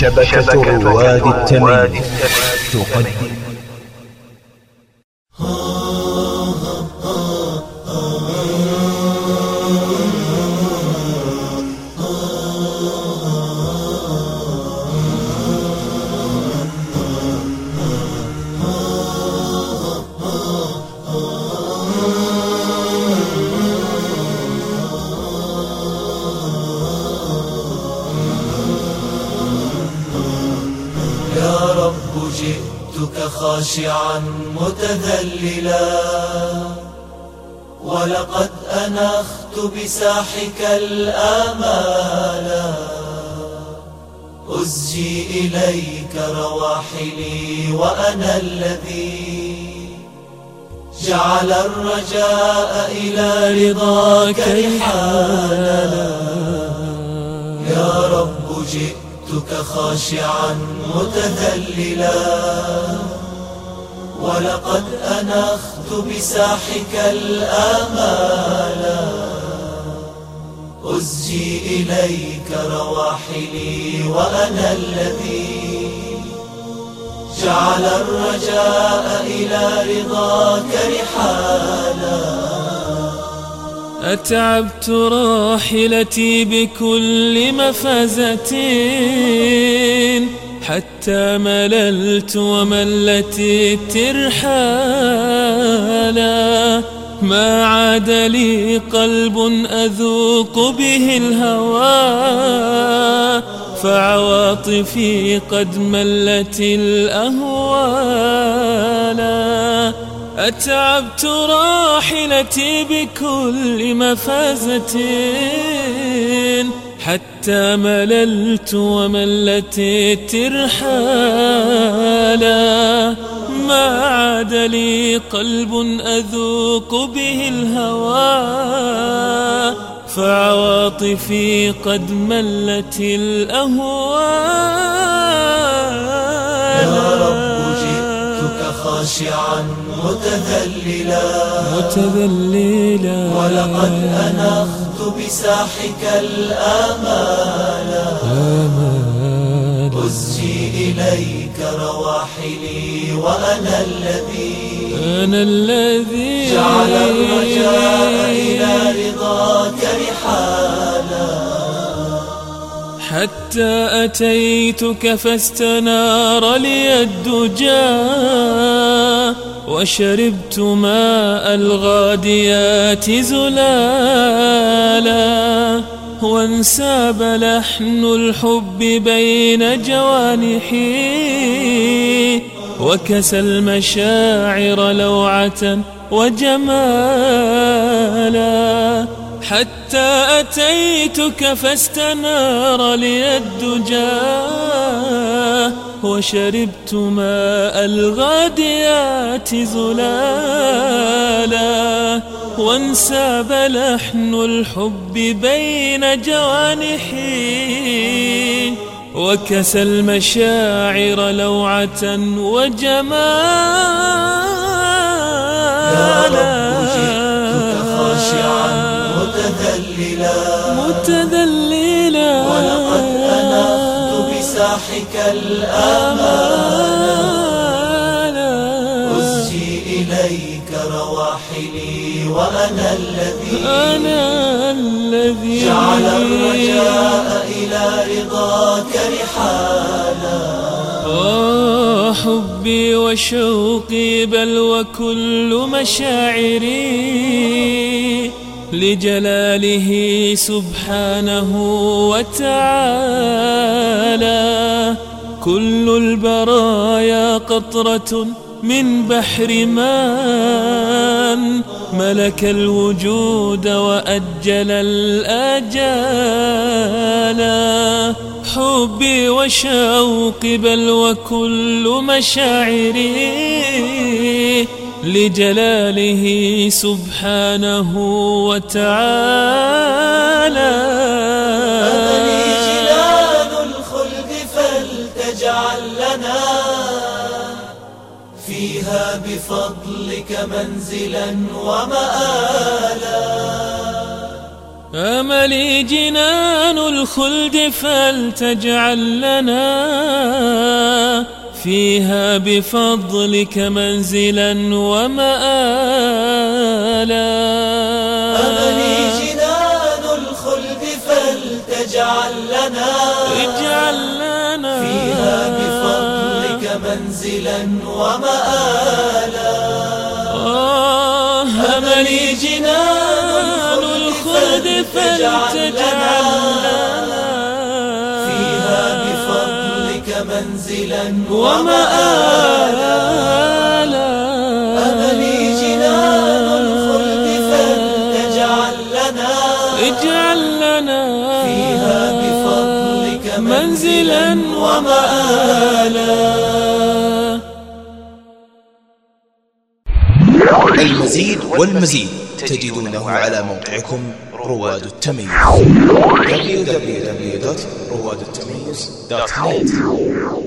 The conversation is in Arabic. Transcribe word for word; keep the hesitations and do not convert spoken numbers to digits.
شبكة رواد التميم تقدم. جئتك خاشعا متذللا ولقد أنخت بساحك الآمالا أزجي إليك رواحلي وأنا الذي جعل الرجاء إلى رضاك رحالا. يا رب جئتك خاشعا متذللا ولقد أنخت بساحك الآمالا أزجي إليك رواحلي وأنا الذي جعل الرجاء إلى رضاك رحالا. أتعبت راحلتي بكل مفازة حتى مللت وملت الترحالا. ما عاد لي قلب أذوق به الهوى فعواطفي قد ملت الأهوالا. أتعبت راحلتي بكل مفازة حتى مللت وملت الترحالا. ما عاد لي قلب أذوق به الهوى فعواطفي قد ملت الأهوالا. يا رب جئتك خاشعا متذللا متذللا ولقد أنخت بساحك الآمالا أزجي إليك رواحلي وأنا الذي أنا الذي جعل الرجاء إلى رضاك رحالا. حتى أتيتك فاستنار لي الدجى وشربت ماء الغاديات زلالا. وانساب لحن الحب بين جوانحي وكسى المشاعر لوعة وجمالا. حتى أتيتك فاستنار لي الدجى وشربت ماء الغاديات زلالا. وانساب لحن الحب بين جوانحي وكسى المشاعر لوعة وجمالا. يا رب جئتك خاشعا متذللا متذللا ولقد أنخت بساحك الآمالا أزجي إليك رواحلي وأنا الذي أنا الذي جعل الرجاء إلى رضاك رحالا. آه حبي وشوقي بل وكل مشاعري لجلاله سبحانه وتعالى. كل البرايا قطرة من بحر من ملك الوجود وأجل الآجالا. حبي وشوقي بل وكل مشاعري لجلاله سبحانه وتعالى. أبني جلال الخلد فلتجعل لنا فيها بفضلك منزلا ومآلا. أملي جنان الخلد فلتجعل لنا فيها بفضلك منزلا ومآلا. أملي جنان الخلد فلتجعل لنا اجعل لنا فيها بفضلك منزلا ومآلا. آه أملي جنان الخلد فلتجعل لنا فيها بفضلك منزلا ومآلا. أملي جنان الخلد فلتجعل لنا اجعل لنا فيها بفضلك منزلا ومآلا. المزيد والمزيد تجدونه على موقعكم رواد التميز دبليو دبليو دبليو دوت رواد التميز دوت نت.